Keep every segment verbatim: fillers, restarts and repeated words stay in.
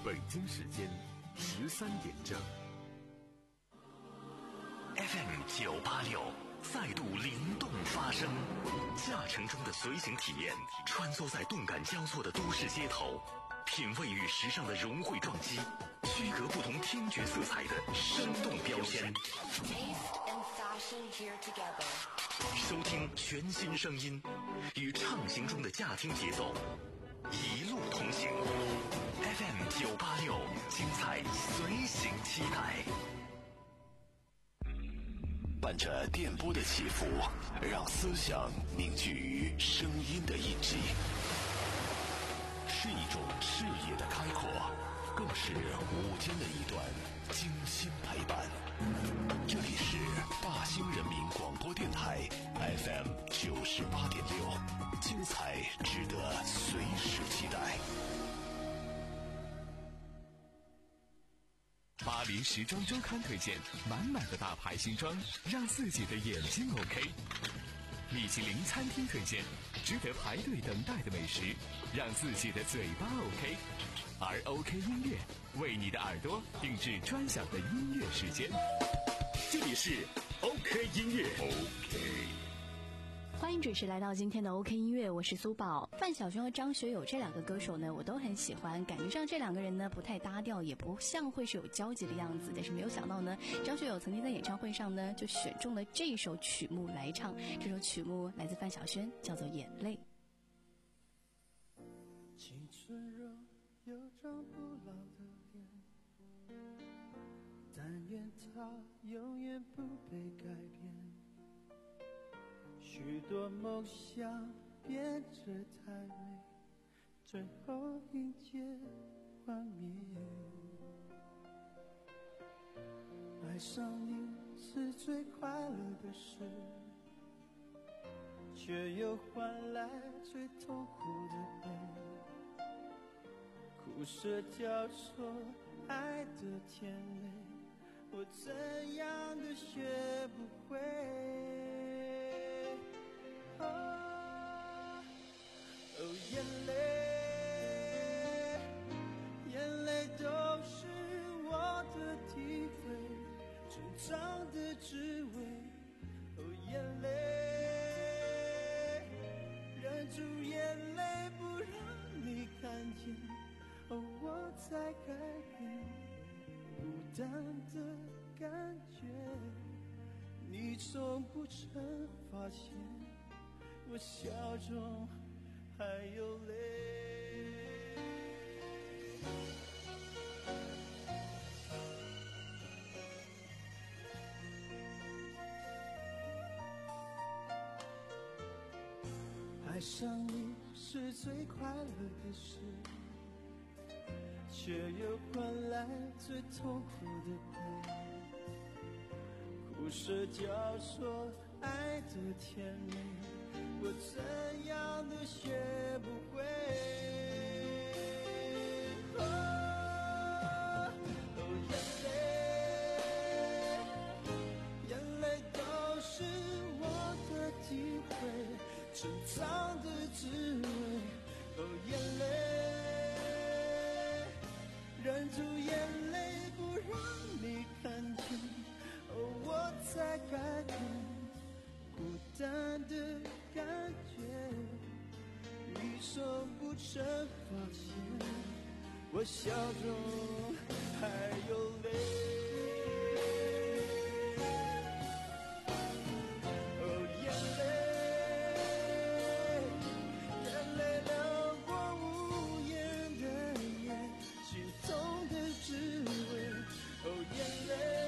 北京时间十三点正。 F M 九八六再度灵动发声，驾乘中的随行体验，穿梭在动感交错的都市街头，品味与时尚的融汇撞击，区隔不同听觉色彩的生动标签。收听全新声音，与畅行中的驾听节奏，一路同行。F M 九八六，精彩随行期待。伴着电波的起伏，让思想凝聚于声音的印记，是一种视野的开阔，更是午间的一段精心陪伴。这里是大兴人民广播电台 F M 九十八点六，精彩值得随时期待。 巴黎时装周刊推荐满满的大牌新装，让自己的眼睛 OK。米其林餐厅推荐值得排队等待的美食，让自己的嘴巴 OK。而 OK 音乐为你的耳朵定制专享的音乐时间。这里是 OK 音乐 OK。 欢迎准时来到今天的 OK 音乐，我是苏宝。范晓萱和张学友这两个歌手呢，我都很喜欢，感觉上这两个人呢不太搭调，也不像会是有交集的样子。但是没有想到呢，张学友曾经在演唱会上呢就选中了这首曲目来唱，这首曲目来自范晓萱，叫做《眼泪》。 青春若有张不老的脸，但愿它永远不被改变。许多梦想变着太美，最后迎接幻灭。爱上你是最快乐的事，却又换来最痛苦的悲。苦涩交错爱的甜美，我怎样都学不会。哦，哦，眼泪，眼泪都是我的体会，成长的滋味。哦，眼泪，忍住眼泪不让你看见。哦，我在改变，孤单的感觉，你从不曾发现。我笑中还有泪，爱上你是最快乐的事，却又换来最痛苦的悲。苦涩交错爱的甜美，我怎样都学不会。哦，哦，眼泪，眼泪都是我的体会，成长的滋味。哦，眼泪，忍住眼泪不让你看见。哦，我在改变，孤单的感觉，你从不曾发现，我笑中还有泪。哦，眼泪，眼泪流过无言的眼，心痛的滋味。哦，眼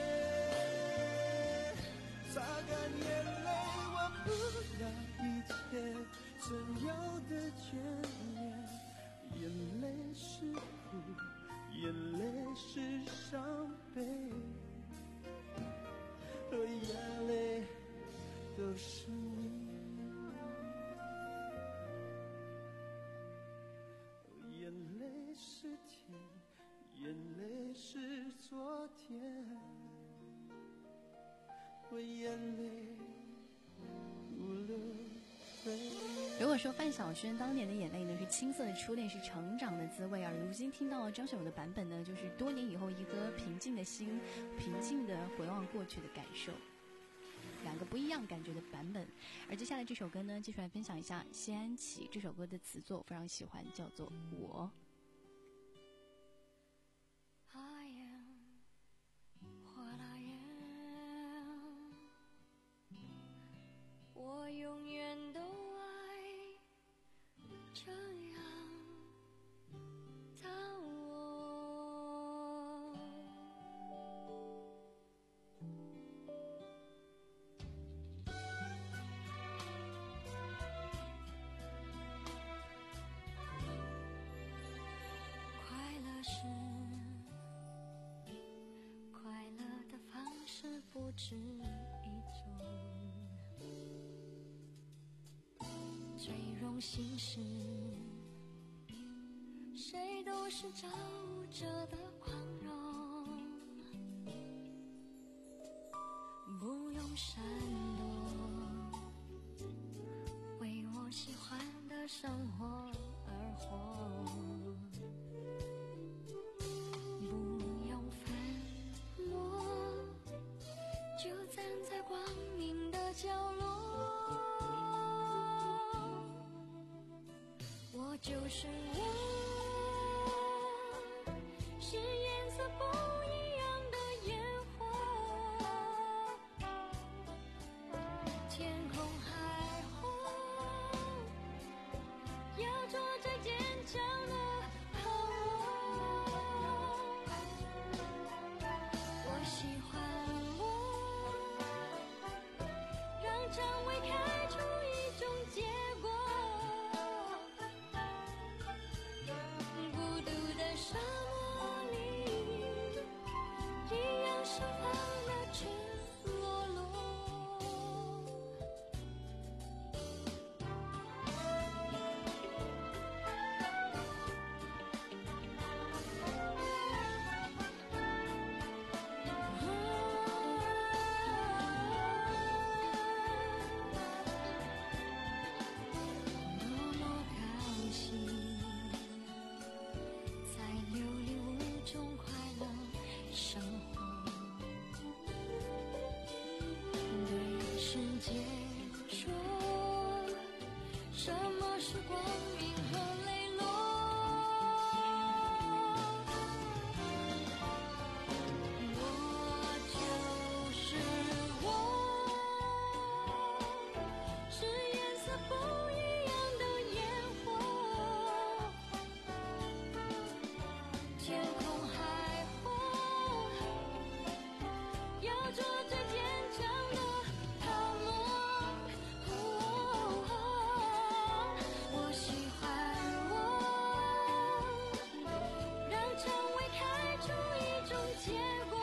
泪，擦干眼泪，我不要一切曾有的眷恋。眼泪是苦，眼泪是伤悲，和眼泪都是你。眼泪是甜，眼泪是昨天，我眼泪哭了。 说范晓萱当年的眼泪呢是青涩的初恋，是成长的滋味，而如今听到张学友的版本呢，就是多年以后一颗平静的心，平静的回望过去的感受，两个不一样感觉的版本。而接下来这首歌呢，继续来分享一下谢安琪这首歌的词作，我非常喜欢，叫做《我》。 我永远都爱这样的我，快乐是快乐的方式不止一种，最荣幸是谁都是照着的宽容，不用闪躲，为我喜欢的生活而活，不用反驳，就站在光明的角落，我就是我，是颜色不一样的烟火，天空海阔，要做最坚强的好我，我喜欢我，让蔷薇开出一种结果，孤独的沙漠里一样盛放的赤裸裸。多么高兴，在流离无中快乐生活，对世界说，什么是光明和磊落，我就是我，是颜色不一样的烟火，天空海阔，要做最坚强的泡沫，我喜欢我，让蔷薇开出一种结果，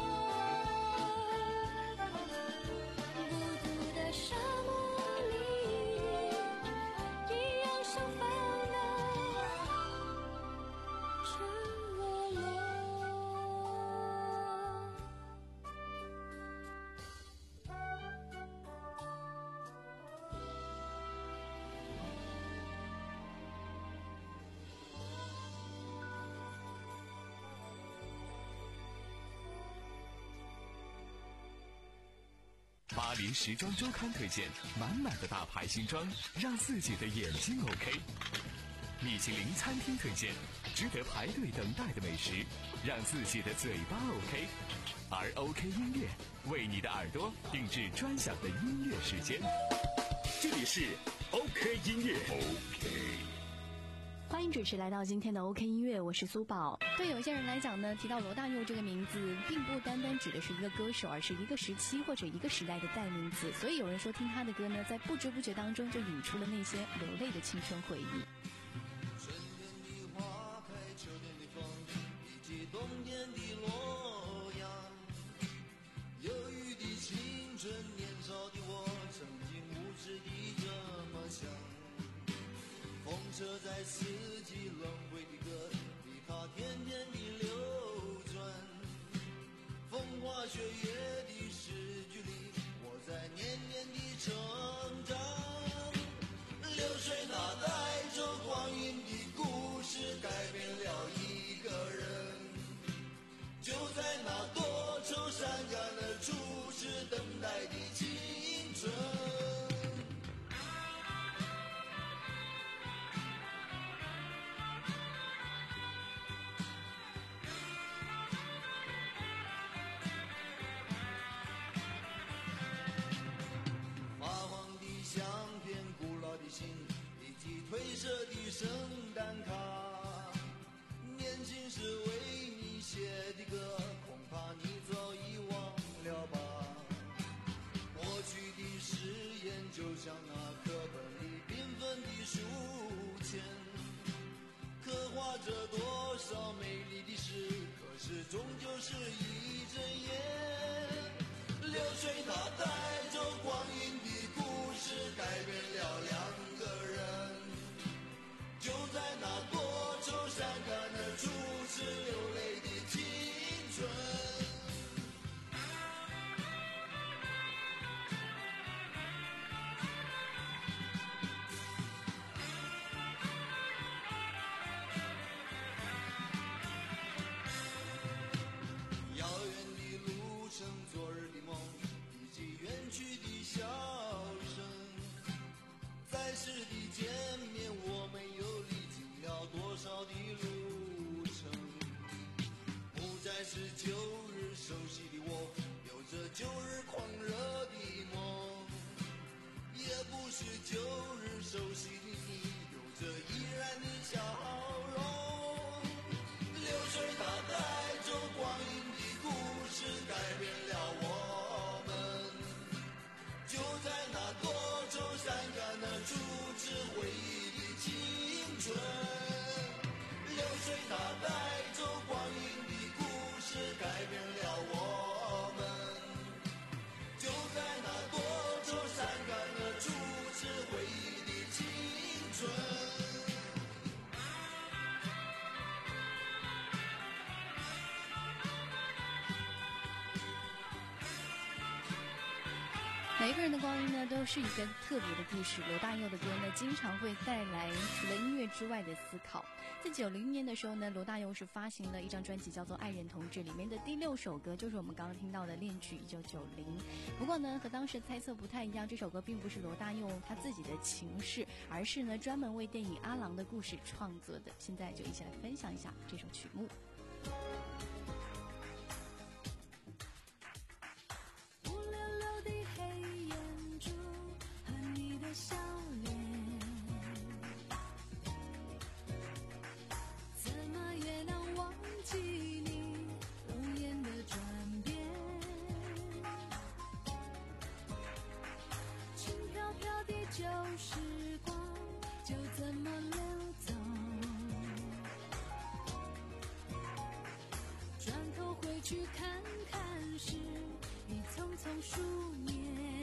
孤独的沙漠里一样盛放的赤裸裸。 巴黎时装周刊推荐满满的大牌新装，让自己的眼睛 OK。米其林餐厅推荐值得排队等待的美食，让自己的嘴巴 OK。而 OK 音乐为你的耳朵定制专享的音乐时间。这里是 OK 音乐 OK。 欢迎准时来到今天的 OK 音乐，我是苏宝。对有些人来讲呢，提到罗大佑这个名字，并不单单指的是一个歌手，而是一个时期或者一个时代的代名词。所以有人说，听他的歌呢，在不知不觉当中就引出了那些流泪的青春回忆。 春天的花开，秋天的风，以及冬天的洛阳。忧郁的青春，年少的我，曾经无知地这么想。风车在四季轮回的歌里，它天天地流转。风花雪月的诗句里，我在年年地成长。流水着多少美丽的事，可是终究是一阵烟。流水它带走光阴的故事，改变了两个人。就在那多愁善感的初次流泪的青春。遥远的路程，昨日的梦，以及远去的笑声。在世的见面，我们又历经了多少的路程？不再是旧日熟悉的我，有着旧日狂热的梦，也不是旧日熟悉的你，有着依然的笑容。流水它带走光阴的故事，改变了我们。就在那多愁善感的初次回忆的青春。流水它带走光阴的故事，改变了我们。就在那多愁善感的初次回忆的青春。 每一个人的光阴呢，都是一个特别的故事。罗大佑的歌呢，经常会带来除了音乐之外的思考。在九零年的时候呢，罗大佑是发行了一张专辑，叫做《爱人同志》，里面的第六首歌就是我们刚刚听到的《恋曲一九九零》。不过呢，和当时猜测不太一样，这首歌并不是罗大佑他自己的情事，而是呢专门为电影《阿郎的故事》创作的。现在就一起来分享一下这首曲目。 笑脸，怎么也难忘记你容颜的转变，轻飘飘的旧时光就这么流走，转头回去看看时，已匆匆数年。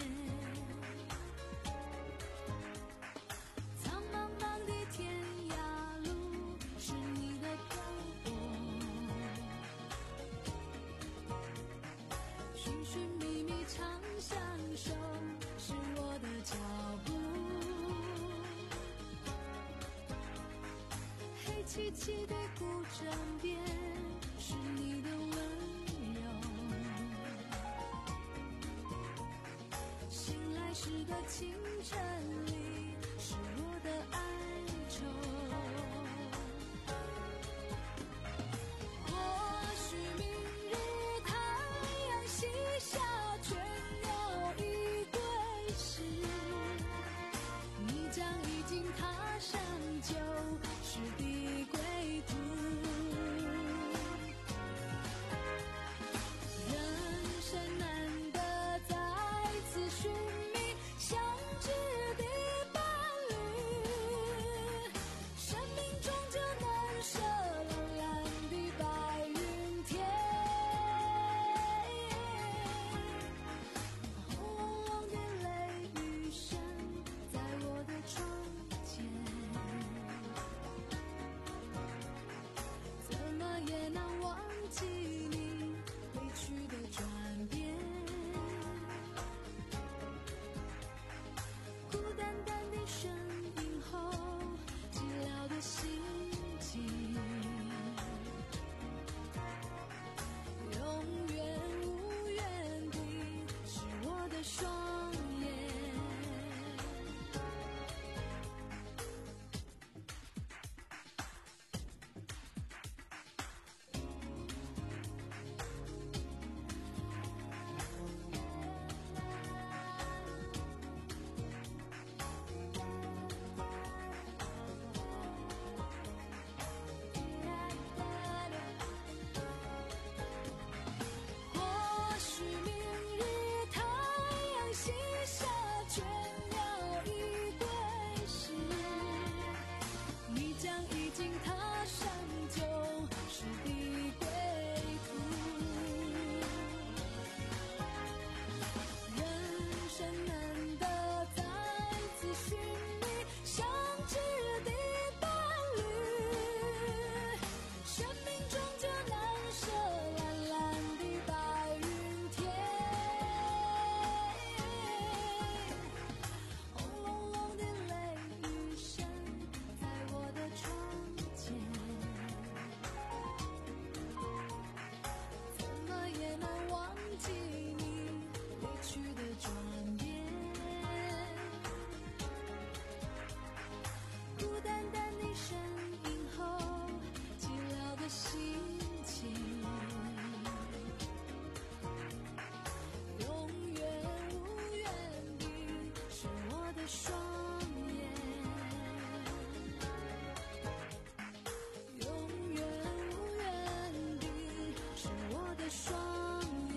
凄凄的古镇边，是你的温柔。醒来时的清晨里，是我的哀愁。或许明日太阳西下，倦鸟已归时，你将已经踏上旧时的相知的伴侣， 双眼，永远无缘的是我的双眼。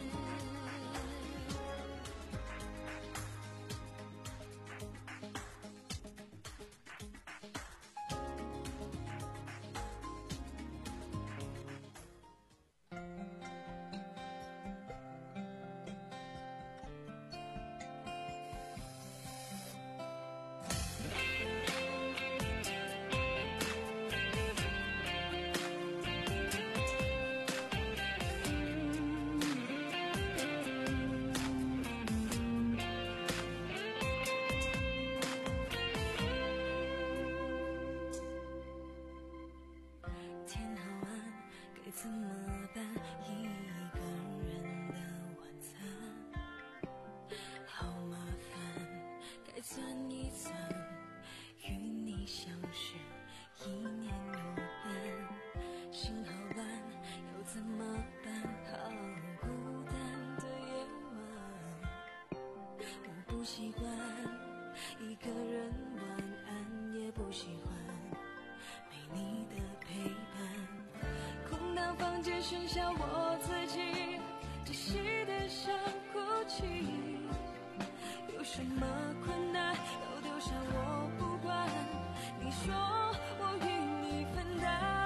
天好暗，该怎么办？一个人的晚餐，好麻烦，该算一算，与你相识一年有半，心好乱，要怎么办？好孤单的夜晚，我不习惯一个人晚安，也不喜欢没你的陪伴，空荡房间剩下我自己，窒息的想哭泣，有什么困难都丢下我不管，你说我与你分担，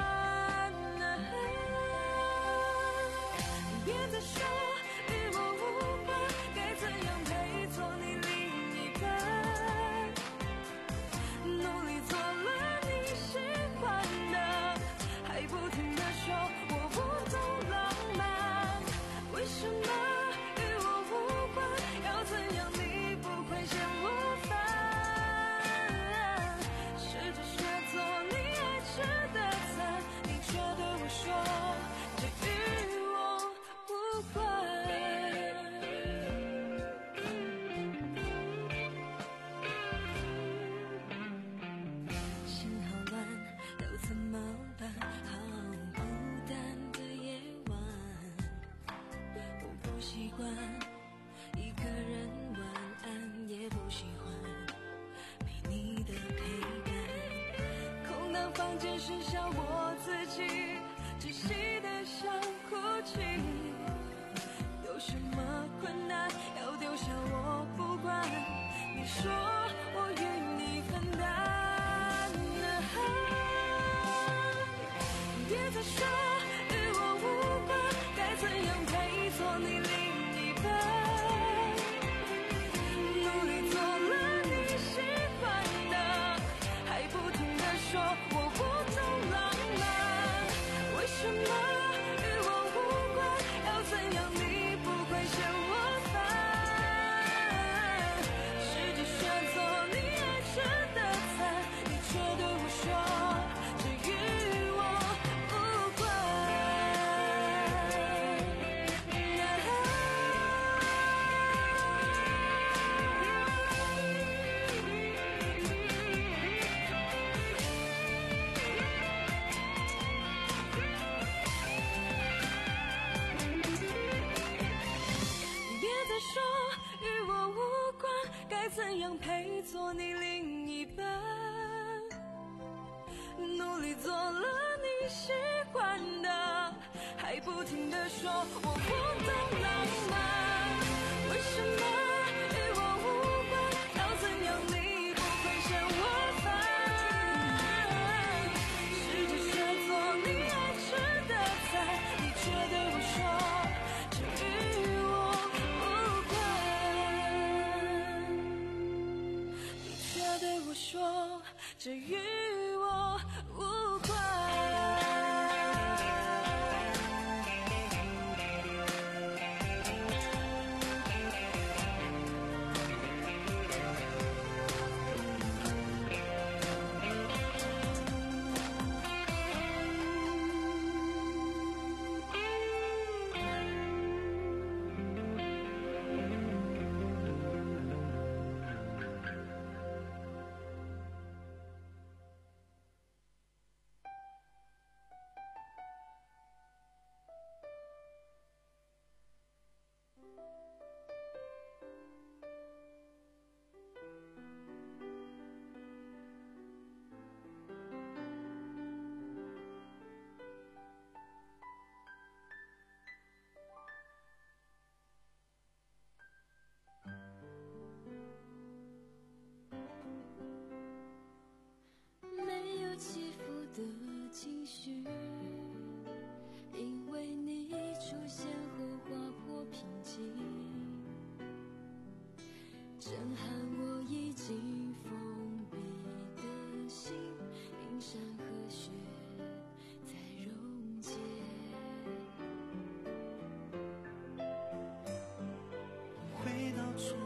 别再说与我无关，该怎样配做你另一半，努力做了你喜欢的，还不停地说我不懂浪漫，为什么与我无关，要怎样你不会嫌我烦，试着学做你爱吃的菜，你却对我说这与我无关。心好乱，要怎么办？好孤单的夜晚，我不习惯一个人晚安，也不喜欢没你的陪伴，空荡房间剩下我自己，窒息的想哭泣，有什么困难要丢下我不管，你说我与你分担，别再说与我无关，该怎样配做你另一半，努力做了你喜欢的，还不停地说我不懂浪漫，为什么与我无关，要怎样你不会嫌我烦，试着选择你爱吃的菜，你却对我说这与我无关。别再说与我无关，该怎样配做你另一半，努力做了你喜欢的，还不停地说我不懂浪漫，为什么与我无关，要怎样你不会嫌我烦，试着学做你爱吃的菜，你却对我说这与我无关，你却对我说这与我无关。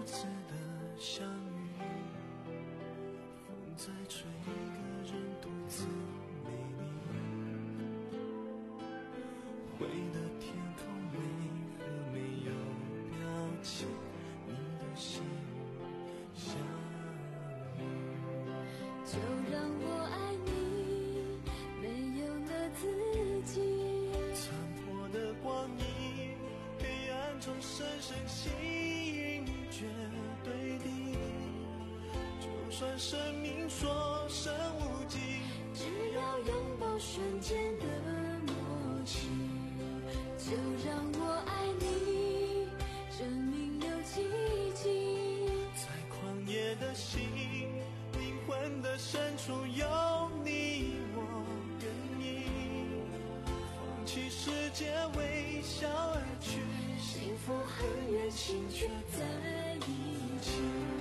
次的相遇，风在吹，一个人独自美丽。灰的天空为何没有表情？你的心像雨， 就让我爱你，没有了自己。 残破的光阴，黑暗中深深吸引，绝对的。就算生命所剩无几， 只要拥抱瞬间的默契。就让我爱你，证明有奇迹。 在狂野的心，灵魂的深处有你，我愿意放弃世界，微笑而去。 幸福很远，心却在一起。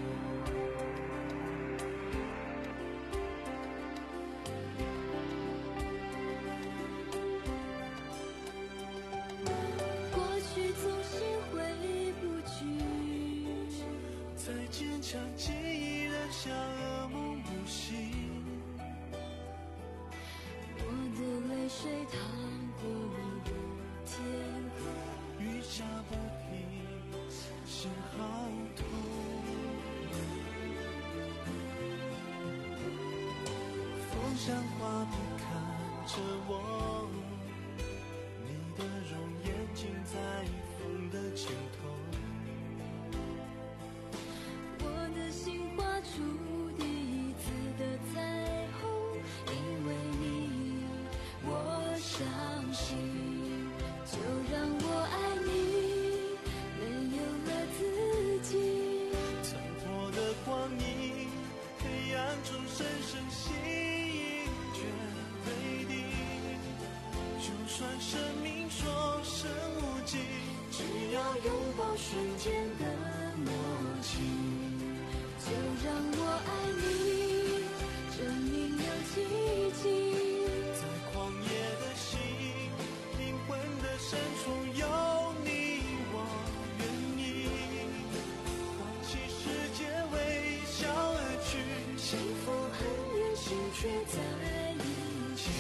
过去总是回不去， 再坚强，记忆仍像噩梦不醒。 我的泪水淌过你的天空， 雨下不停，心好痛。风像画笔看着我，你的容颜尽在风的尽头。 我的心画出第一次的彩虹，因为你我相信。就让我爱你，没有了自己。 残破的光阴，黑暗中深深吸引，绝对的。就算生命所剩无几，只要拥抱瞬间的默契。 就让我爱你，证明有奇迹。 在狂野的心，灵魂的深处有你，我愿意放弃世界，微笑而去。 幸福很远，心却在一起。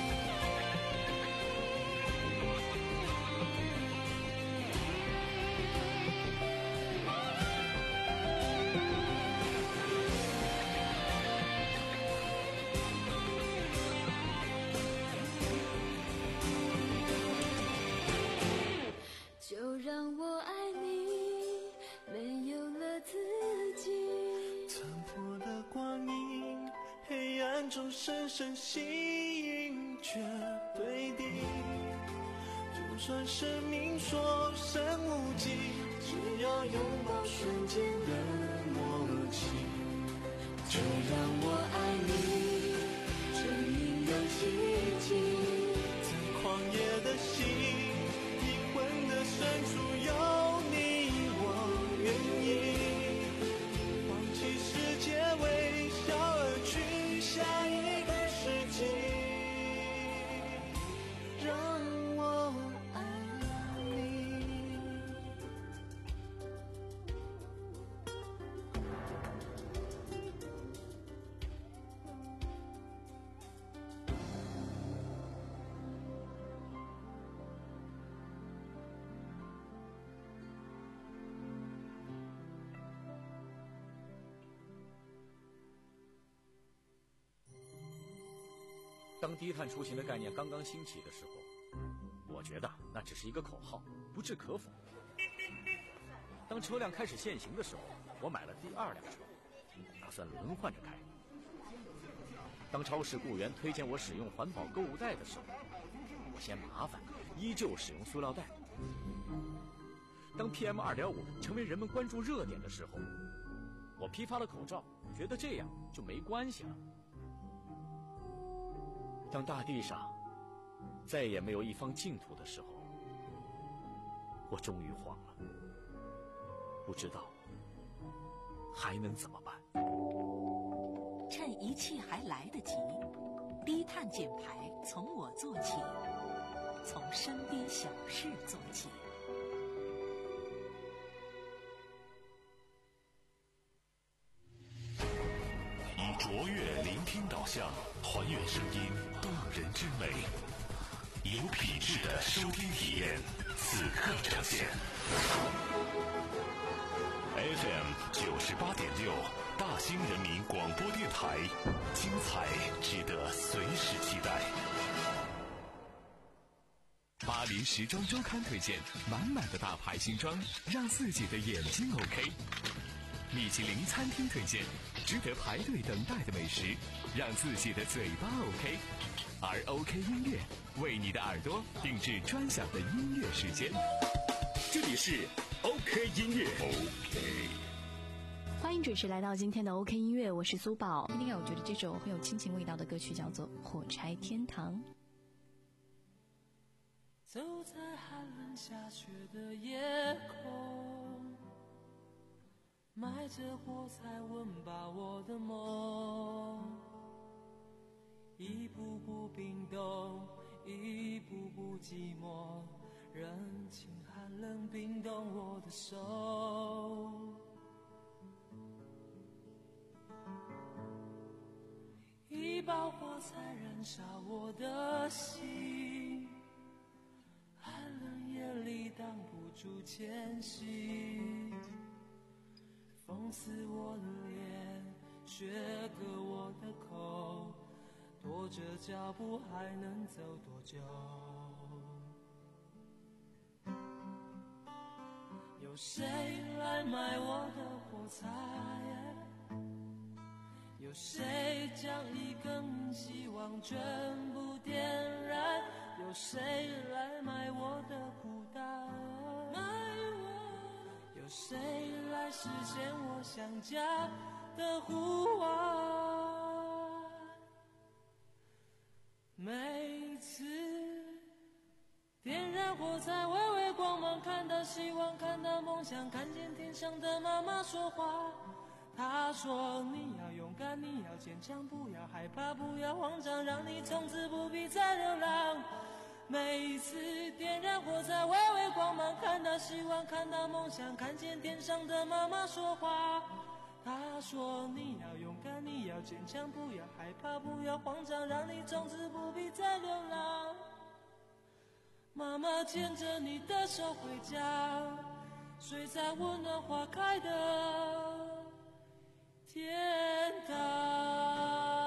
就让我爱你，没有了自己。 残破的光阴，黑暗中深深吸引，绝对的。就算生命所剩无几，只要拥抱瞬间的默契。就让我爱你，证明有奇迹。在狂野的心，灵魂的深处有你，我愿意放弃世界，微笑而去。下一个世纪，让我爱你。 当低碳出行的概念刚刚兴起的时候，我觉得那只是一个口号，不置可否。当车辆开始限行的时候，我买了第二辆车，打算轮换着开。当超市雇员推荐我使用环保购物袋的时候，我嫌麻烦，依旧使用塑料袋。当 P M 二点五 成为人们关注热点的时候，我批发了口罩，觉得这样就没关系了。当大地上再也没有一方净土的时候，我终于慌了，不知道还能怎么办。 趁一切还来得及，低碳减排从我做起，从身边小事做起。 听导向，还原声音动人之美，有品质的收听体验，此刻呈现。F M 九十八点六，大兴人民广播电台，精彩值得随时期待。 巴黎时装周刊推荐，满满的大牌新装，让自己的眼睛 OK。米其林餐厅推荐，值得排队等待的美食，让自己的嘴巴 OK。而 OK 音乐为你的耳朵定制专享的音乐时间。这里是 OK 音乐 OK。 欢迎准时来到今天的 OK 音乐，我是苏宝。今天我觉得这首很有亲情味道的歌曲叫做《火柴天堂》。 走在寒冷下雪的夜空，埋着火柴温饱我的梦，一步步冰冻，一步步寂寞，人情寒冷冰冻我的手。一把火柴燃烧我的心，寒冷夜里挡不住前行，风刺我的脸，雪割我的口，拖着脚步还能走多久？有谁来买我的火柴？有谁将一根希望全部点燃？有谁来买我的孤单？买我？有谁来实现我想家的呼唤？每次点燃火柴，微微光芒，看到希望，看到梦想，看见天上的妈妈说话。他说你要勇敢，你要坚强，不要害怕，不要慌张，让你从此不必再流浪。每一次点燃火柴，微微光芒，看到希望，看到梦想，看见天上的妈妈说话。他说你要勇敢，你要坚强，不要害怕，不要慌张，让你从此不必再流浪。妈妈牵着你的手回家，睡在温暖花开的天堂。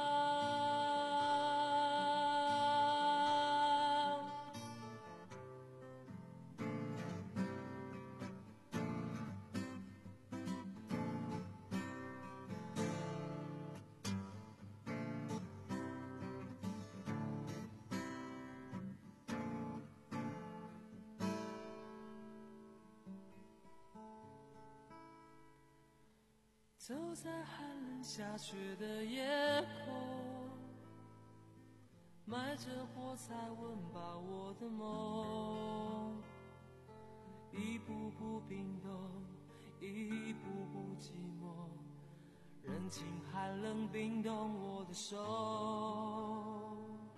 走在寒冷下雪的夜空，埋着火柴温饱我的梦，一步步冰冻，一步步寂寞，人情寒冷冰冻我的手。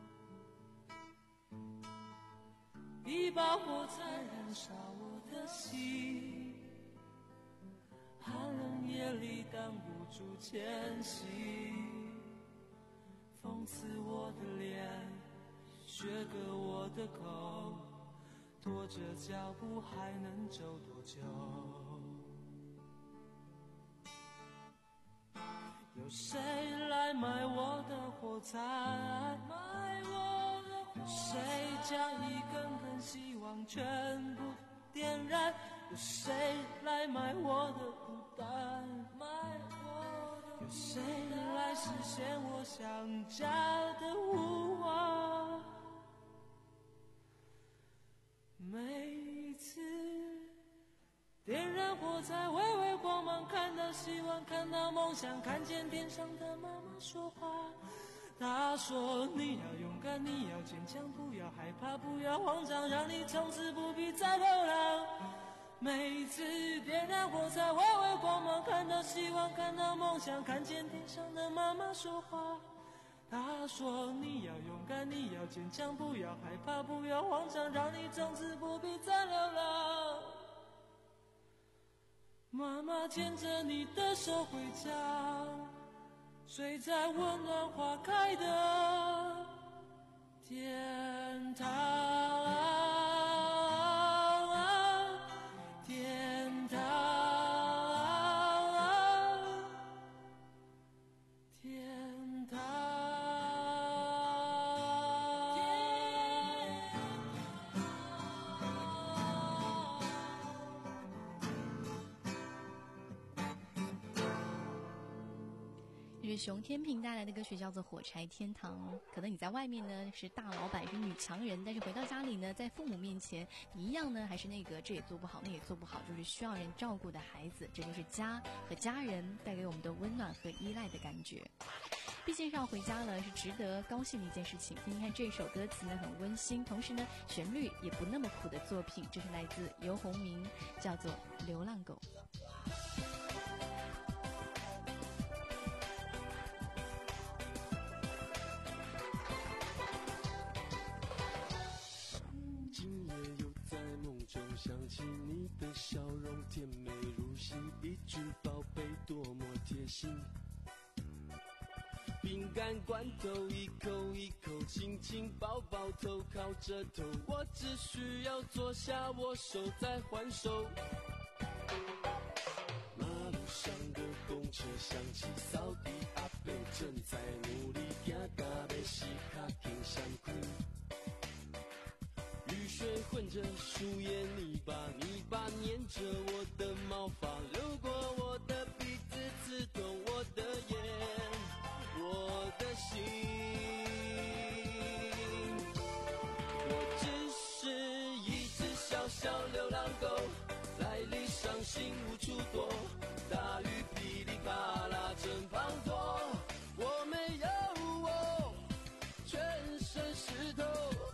一把火柴燃烧我的心，寒冷夜里挡不住前行，风刺我的脸，雪割我的口，拖着脚步还能走多久？有谁来买我的火柴？买我的火柴。有谁将一根根希望全部点燃？有谁来买我的孤单？买我的。有谁来实现我想家的呼唤？每一次点燃火柴，微微光芒，看到希望，看到梦想，看见天上的妈妈说话。她说你要勇敢，你要坚强，不要害怕，不要慌张，让你从此不必再流浪。每一次点燃火柴，微微光芒，看到希望，看到梦想，看见天上的妈妈说话。她说你要勇敢，你要坚强，不要害怕，不要慌张，让你从此不必再流浪。妈妈牵着你的手回家， 睡在温暖花开的天堂，天堂，天堂。 是熊天平带来的歌曲叫做《火柴天堂》。可能你在外面呢是大老板，是女强人，但是回到家里呢，在父母面前，你一样呢还是那个这也做不好，那也做不好，就是需要人照顾的孩子。这就是家和家人带给我们的温暖和依赖的感觉。毕竟是要回家了，是值得高兴的一件事情。听听看这首歌词呢，很温馨，同时呢旋律也不那么苦的作品，这是来自游鸿明，叫做《流浪狗》。 想起你的笑容，甜美如昔，一句宝贝多么贴心。饼干罐头一口一口轻轻抱抱头，靠着头，我只需要坐下握手再还手。马路上的公车响起，扫地阿伯正在努力行到要洗脚筋相开。雨水混着树叶泥巴，泥巴粘着我的毛发，流过我的鼻子，刺痛我的眼，我的心。我只是一只小小流浪狗，来历伤心无处躲，大雨噼里啪啦正滂沱，我没有我，全身湿透。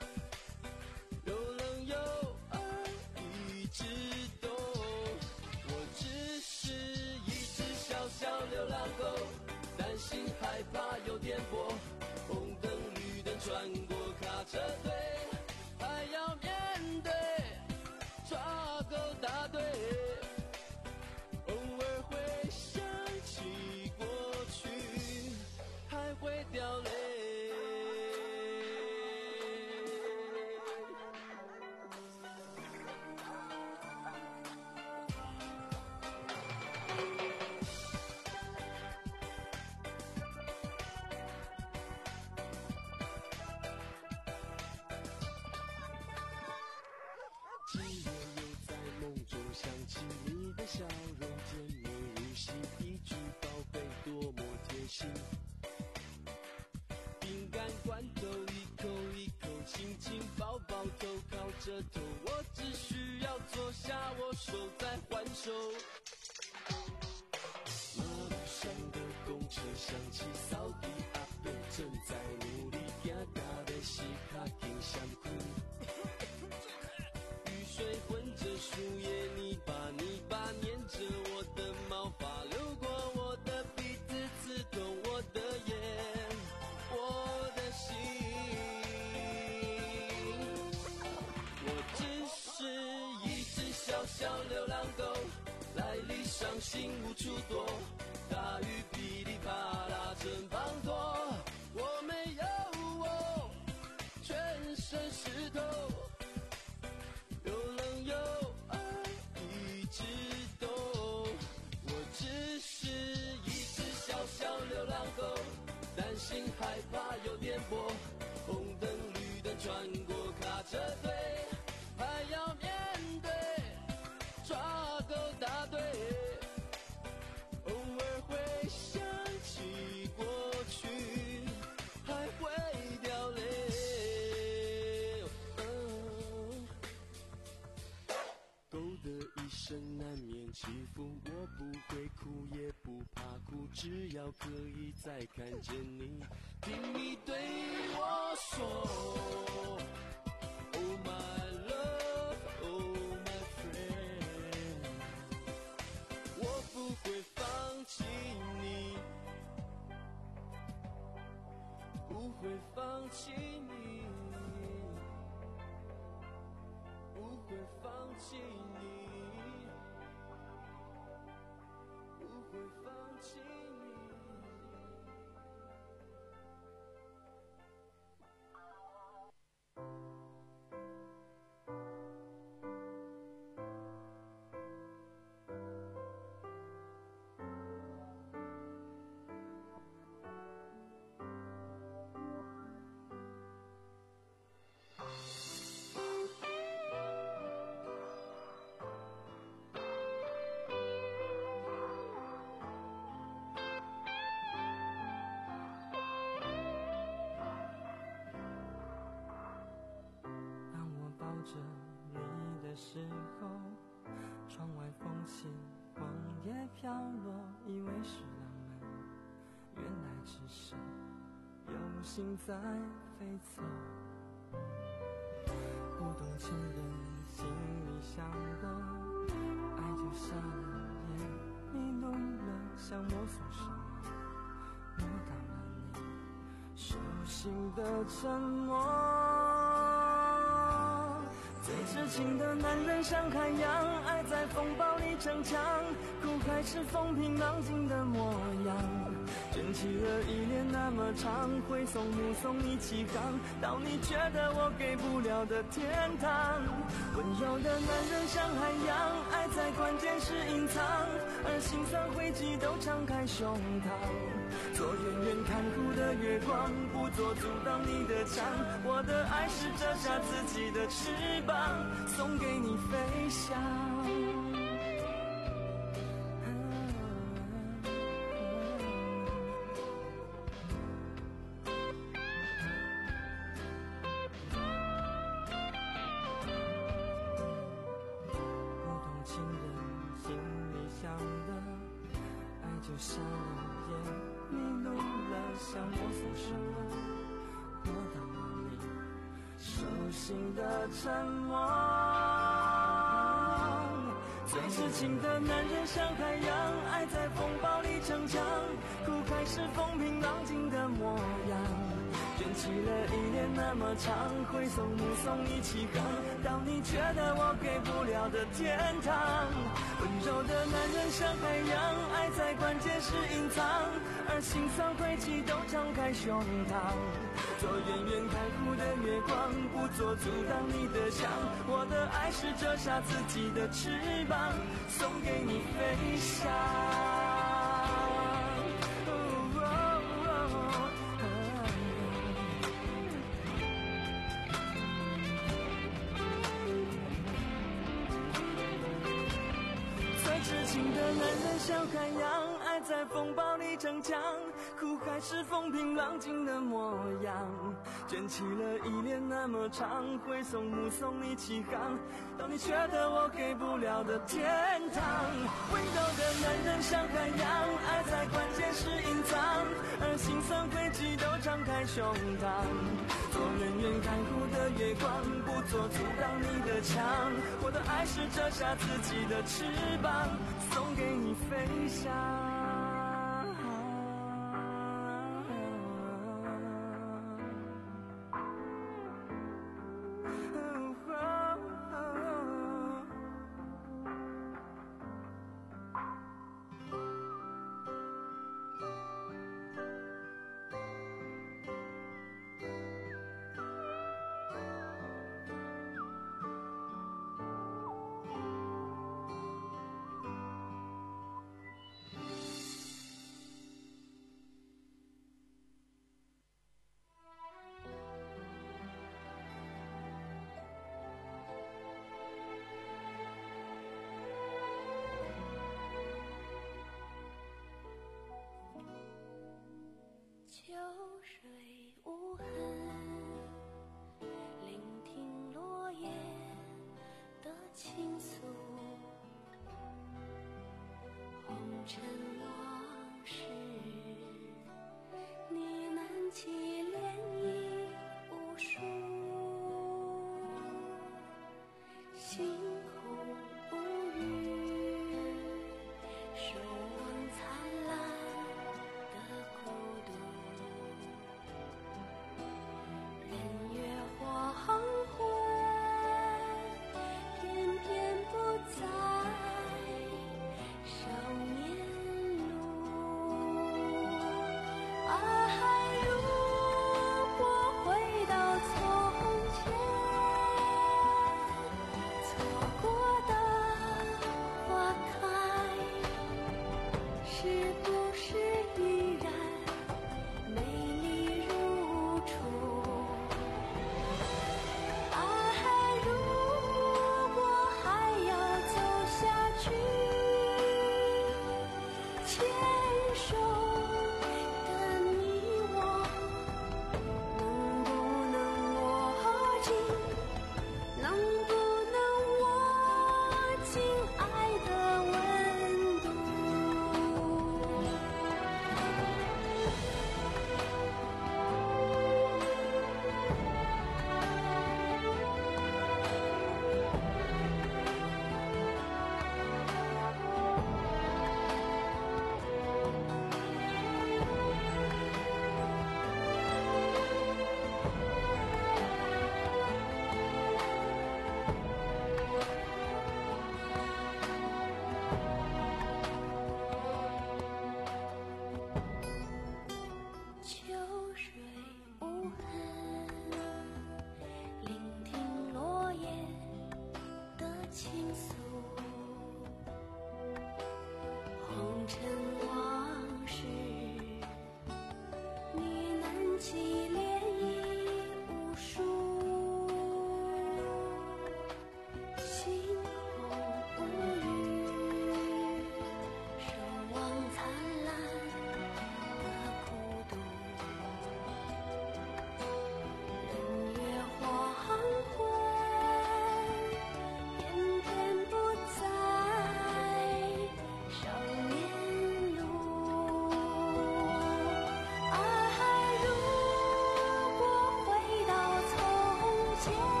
流浪狗，担心害怕有颠簸，红灯绿灯穿过卡车队，还要面对抓狗大队，偶尔会想起过去，还会掉泪。想起你的笑容，甜美如昔，一句宝贝多么贴心。饼干罐头一口一口轻轻抱抱头，靠着头，我只需要坐下握手再还手。马路上的公车响起，扫地阿伯正在努力行到要洗脚筋相开。雨水混着树叶泥巴，泥巴粘着我的毛发，流过我的鼻子，刺痛我的眼，我的心。我只是一只小小流浪狗，来历伤心无处躲，大雨噼里啪啦正滂沱，我没有我，全身湿透。又冷又爱一直懂，我只是一只小小流浪狗，担心害怕有颠簸，红灯绿灯穿过卡车队，还要面对抓狗大队，偶尔会想起过去，还会掉泪。狗的一生难免起伏，我不会哭也不怕哭，只要可以再看见你，听你对我说 Oh my love, oh my friend， 我不会放弃你，不会放弃你，不会放弃你，不会放弃你。 着你的时候，窗外风起，黄叶飘落，以为是浪漫，原来只是有心在飞走。不懂情人心里想的，爱就瞎了眼，迷路了，想摸索什么，摸到了你手心的沉默。最痴情的男人像海洋，爱在风暴里逞强，苦海是风平浪静的模样，卷起了依恋那么长，挥送目送你起航，到你觉得我给不了的天堂。温柔的男人像海洋，爱在关键时隐藏，而心酸汇集都敞开胸膛，做远远看护的月光，不做阻挡你的墙。我的爱是折下自己的翅膀，送给你飞翔。不懂情人心里想的，爱就瞎了眼，迷路了，想摸索什么，摸到了你手心的沉默。最痴情的男人像海洋，爱在风暴里逞强，苦海是风平浪静的模样，卷起了依恋那么长，挥送目送你起航，到你觉得我给不了的天堂。温柔的男人像海洋，爱在关键时隐藏，而心酸汇集都敞开胸膛，做远远看护的月光，不做阻挡你的墙。我的爱是折下自己的翅膀，送给你飞翔。最痴情的男人像海洋，爱在风暴里逞强，苦海是风平浪静的模样，卷起了依恋那么长，挥送目送你起航，到你觉得我给不了的天堂。温柔的男人像海洋，爱在关键时隐藏，而心酸汇集都敞开胸膛，做远远看护的月光，不做阻挡你的墙。我的爱是折下自己的翅膀，送给你飞翔。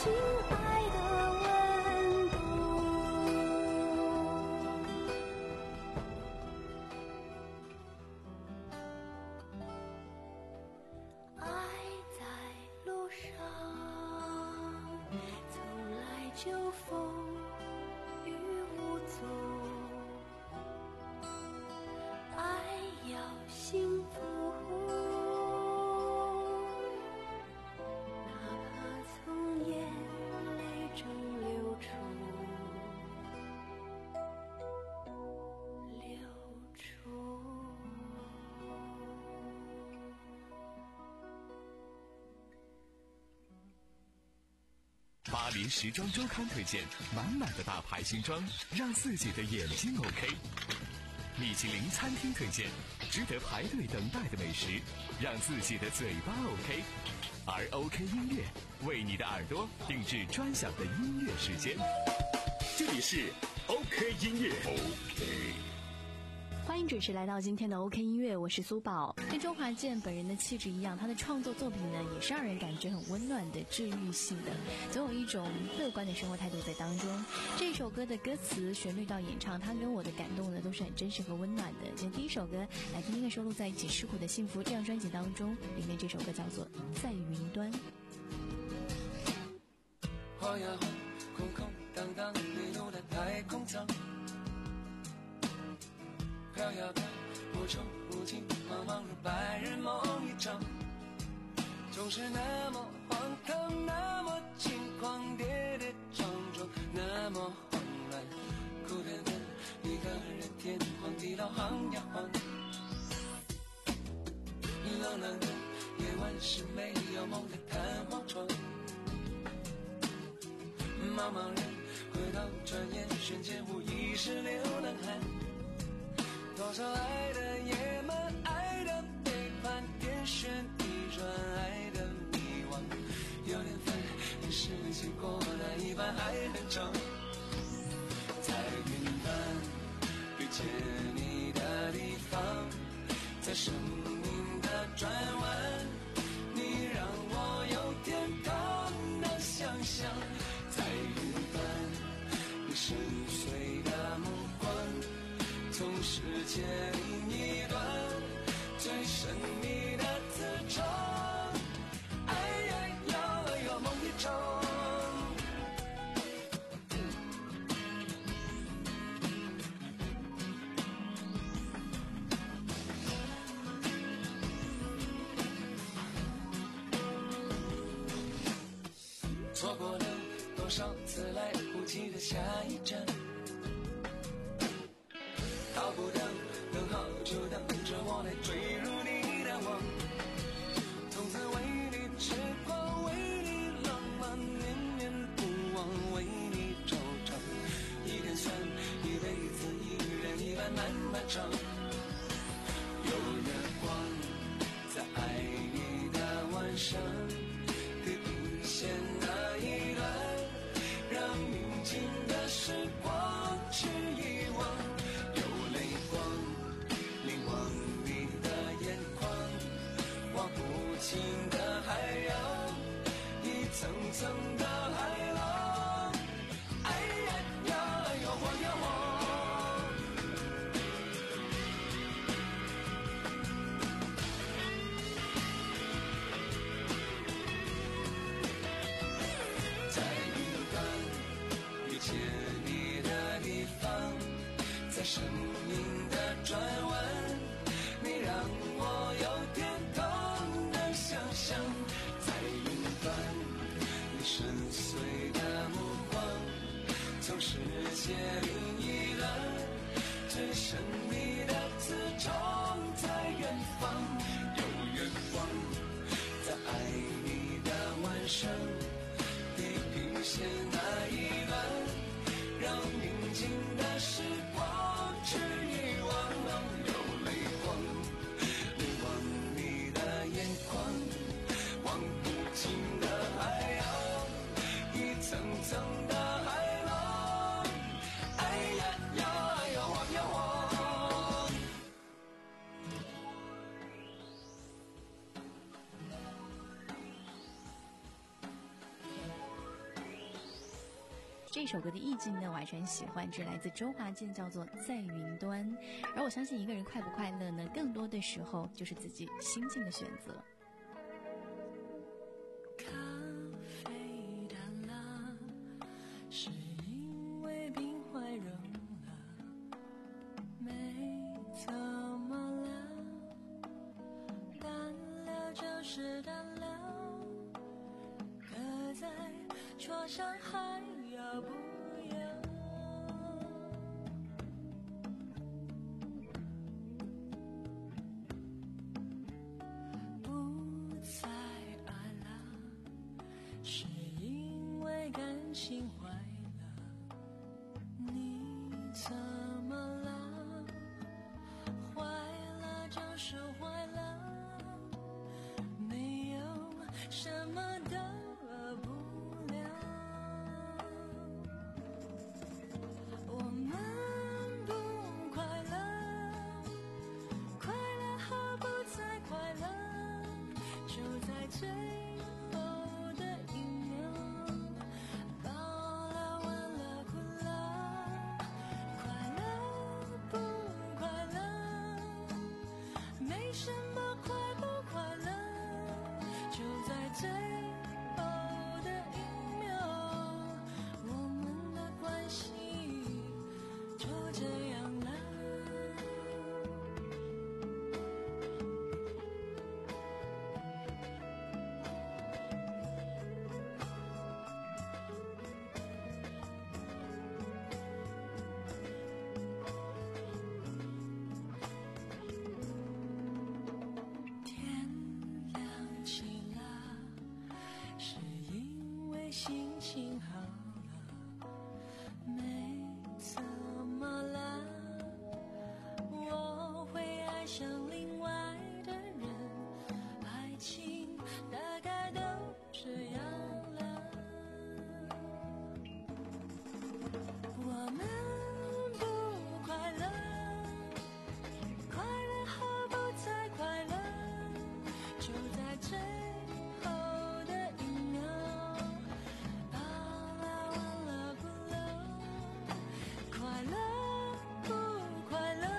亲爱的温度。爱在路上，从来就风雨无阻。爱要幸福，哪怕从眼泪中流出，流出。 巴黎时装周刊推荐满满的大牌新装，让自己的眼睛 OK。米其林餐厅推荐值得排队等待的美食，让自己的嘴巴 OK。而 OK 音乐为你的耳朵定制专享的音乐时间。 这里是 OK 音乐 OK。 欢迎准时来到今天的 OK 音乐，我是苏宝。跟周华健本人的气质一样，他的创作作品呢，也是让人感觉很温暖的、治愈性的，总有一种乐观的生活态度在当中。这首歌的歌词、旋律到演唱，他跟我的感动呢，都是很真实和温暖的。今天第一首歌来听听收录在《一起吃苦的幸福》这张专辑当中，里面这首歌叫做《在云端》。 晃呀晃，空空荡荡，迷路的太空舱。飘呀飘，无穷无尽，茫茫如白日梦一场，总是那么荒唐，那么轻狂，跌跌撞撞，那么慌乱，苦等等，一个人天荒地老，航呀航。冷冷的夜晚是没有梦的弹簧床，茫茫人回头转眼，瞬间无意识流浪汗。多少爱的野蛮，爱的背叛，天旋地转，爱的迷惘。有点烦，人世间过了一半还很长。在云端遇见你的地方，在生命的转弯，你让我有点高难想象。在云端，你深邃的目光，从世界另一端，最神秘的磁场，哎呀呀呀，梦一场。错过了多少次来不及的下一站，逃不掉，等好就等着我来坠入你的网。从此为你痴狂，为你浪漫，念念不忘，为你惆怅。一点酸，一辈子一人一半漫漫长。有月光，在爱你的晚上，地平线那一端，让宁静的时光去遗忘。情的海洋，一层层的海浪，哎呀呀，摇晃摇晃。在云端遇见你的地方，在生命的转弯，你让我有点想象。在云端，你深邃的目光，从世界另一端，最神秘的磁场在远方。有月光，在爱你的晚上，地平线那一端，让宁静的时光去遗忘。有泪光，泪望你的眼眶，望不尽的海洋，一层层的海浪，哎这首歌的意境呢，我还是很喜欢，这来自周华健，叫做在云端。而我相信一个人快不快乐呢，更多的时候就是自己心境的选择。 咖啡淡了，是因为冰块融了，没怎么了，淡了就是淡了，搁在桌上还要不要？不再爱了，是因为感情坏了，你怎么了？坏了就是坏了，没有什么大不了。我们不快乐，快乐和不再快乐，就在最后的一秒，饱了完了哭了，快乐不快乐，没什么快不快乐，就在最后的一秒，我们的关系就这样了。天亮起了，是因为心情好了，没怎么了，我会爱上另外的人，爱情大概都这样了。我们不快乐，快乐和不再快乐，就在最后的一秒，饱了完了哭了，快乐不快乐，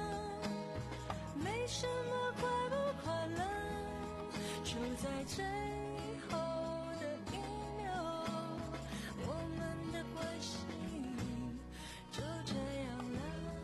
没什么快不快乐，就在最后的一秒，我们的关系就这样了。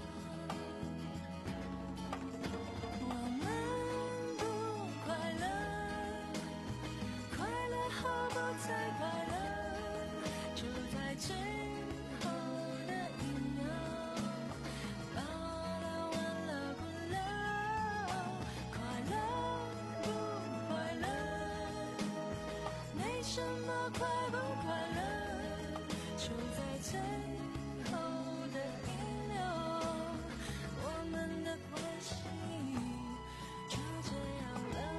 我们不快乐，快乐和不再快乐，就在最后的一秒，饱了完了哭了，快乐不快乐，没什么快不快乐，就在最后的一秒，我们的关系就这样了。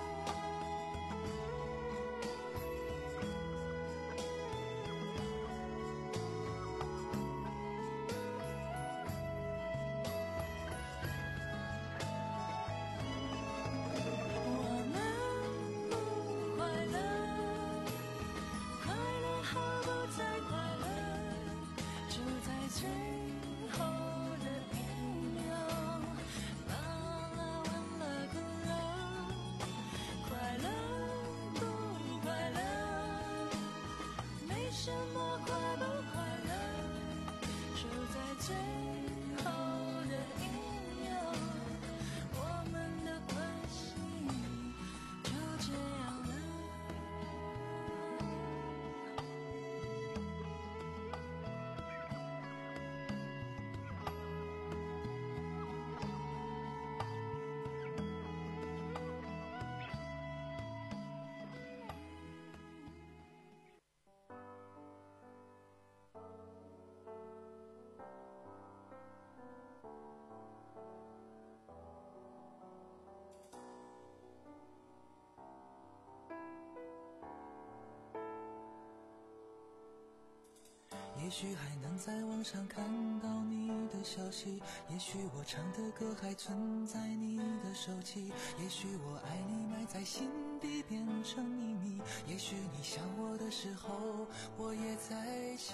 我们不快乐，快乐和不再快乐，就在最后的一秒，饱了完了哭了，快乐不快乐，没什么快不快乐，就在最后的一秒，我们的关系就这样了。 也许还能在网上看到你的消息，也许我唱的歌还存在你的手机，也许我爱你埋在心底变成秘密。也许你想我的时候，我也在想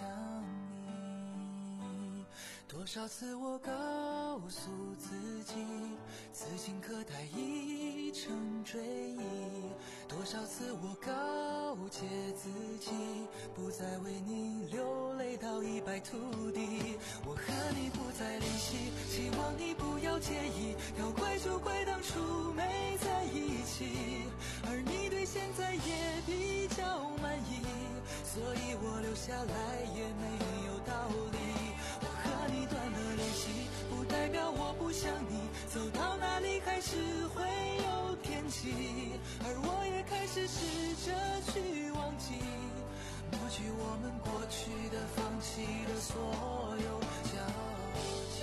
你。多少次我告诉自己，此情可待已成追忆。多少次我告诫自己，不再为你流泪到一败涂地。我和你不再联系，希望你不要介意，要怪就怪当初没在一起。而你对现在也比较满意，所以我留下来也没有道理。我和你断了联系，不代表我不想你，走到哪里还是会有天气。而我也开始试着去忘记，抹去我们过去的、放弃的所有交集。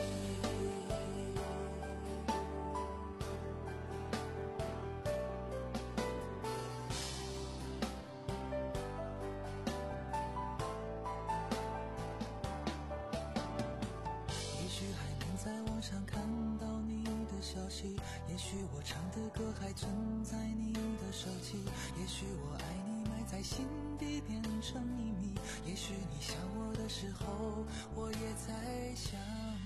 也许还能在网上看到你的消息，也许我唱的歌还存在你的手机，也许我爱你埋在心底变成秘密，也许你想我的时候，我也在想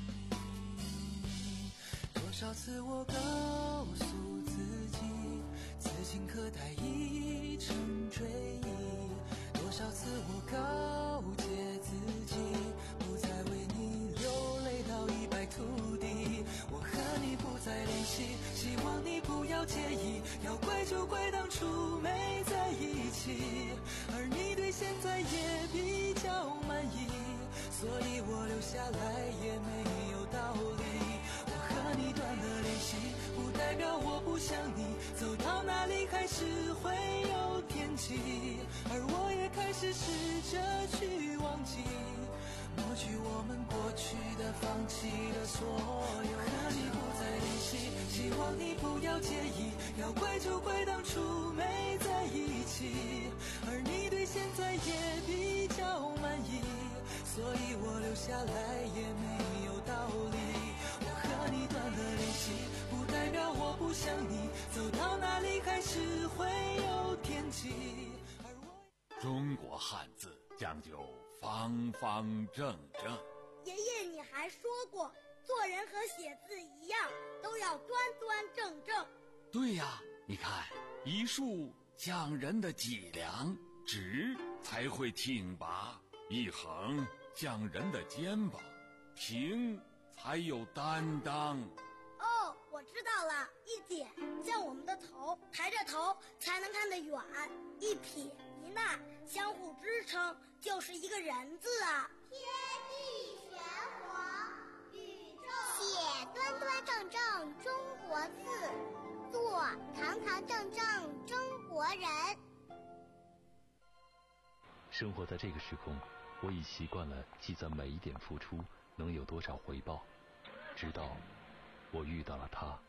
你。多少次我告诉自己，此情可待已成追忆。多少次我告诫自己，不再为你流泪到一败涂地。我和你不再联系，希望你不要介意，要怪就怪当初没在一起。而你对现在也比较满意，所以我留下来也没有道理。我和你断了联系，不代表我不想你，走到哪里还是会有天气。而我也开始试着去忘记，抹去我们过去的、放弃的所有。和你不再联系，希望你不要介意，要怪就怪当初没在一起。而你对现在也比较满意，所以我留下来也没有道理。我和你断了联系，不代表我不想你，走到哪里还是会有天气。而我中国汉字讲究方方正正。 爷爷，你还说过，做人和写字一样，都要端端正正。 对呀，你看，一竖讲人的脊梁，直才会挺拔；一横讲人的肩膀，平才有担当。 哦，我知道了，一点像我们的头，抬着头才能看得远，一撇一捺相互支撑，就是一个人字啊。 天地玄黄，宇宙写端端正正中国字，做堂堂正正中国人。 生活在这个时空，我已习惯了计算每一点付出能有多少回报，直到我遇到了他。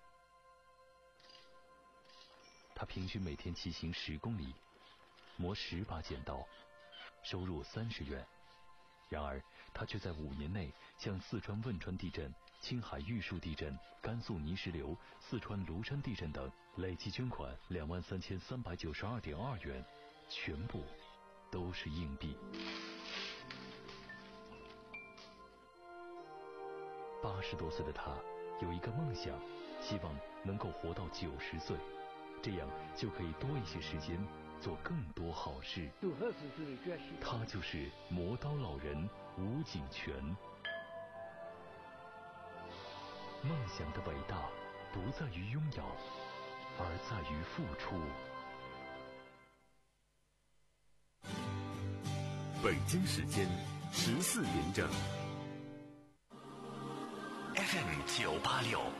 他平均每天骑行十公里，磨十把剪刀，收入三十元。然而他却在五年内向四川汶川地震、青海玉树地震、甘肃泥石流、四川庐山地震等累计捐款两万三千三百九十二点二元，全部都是硬币。八十多岁的他有一个梦想，希望能够活到九十岁，这样就可以多一些时间做更多好事。他就是磨刀老人吴景全。梦想的伟大不在于拥有，而在于付出。 北京时间十四点整。 F M 九八六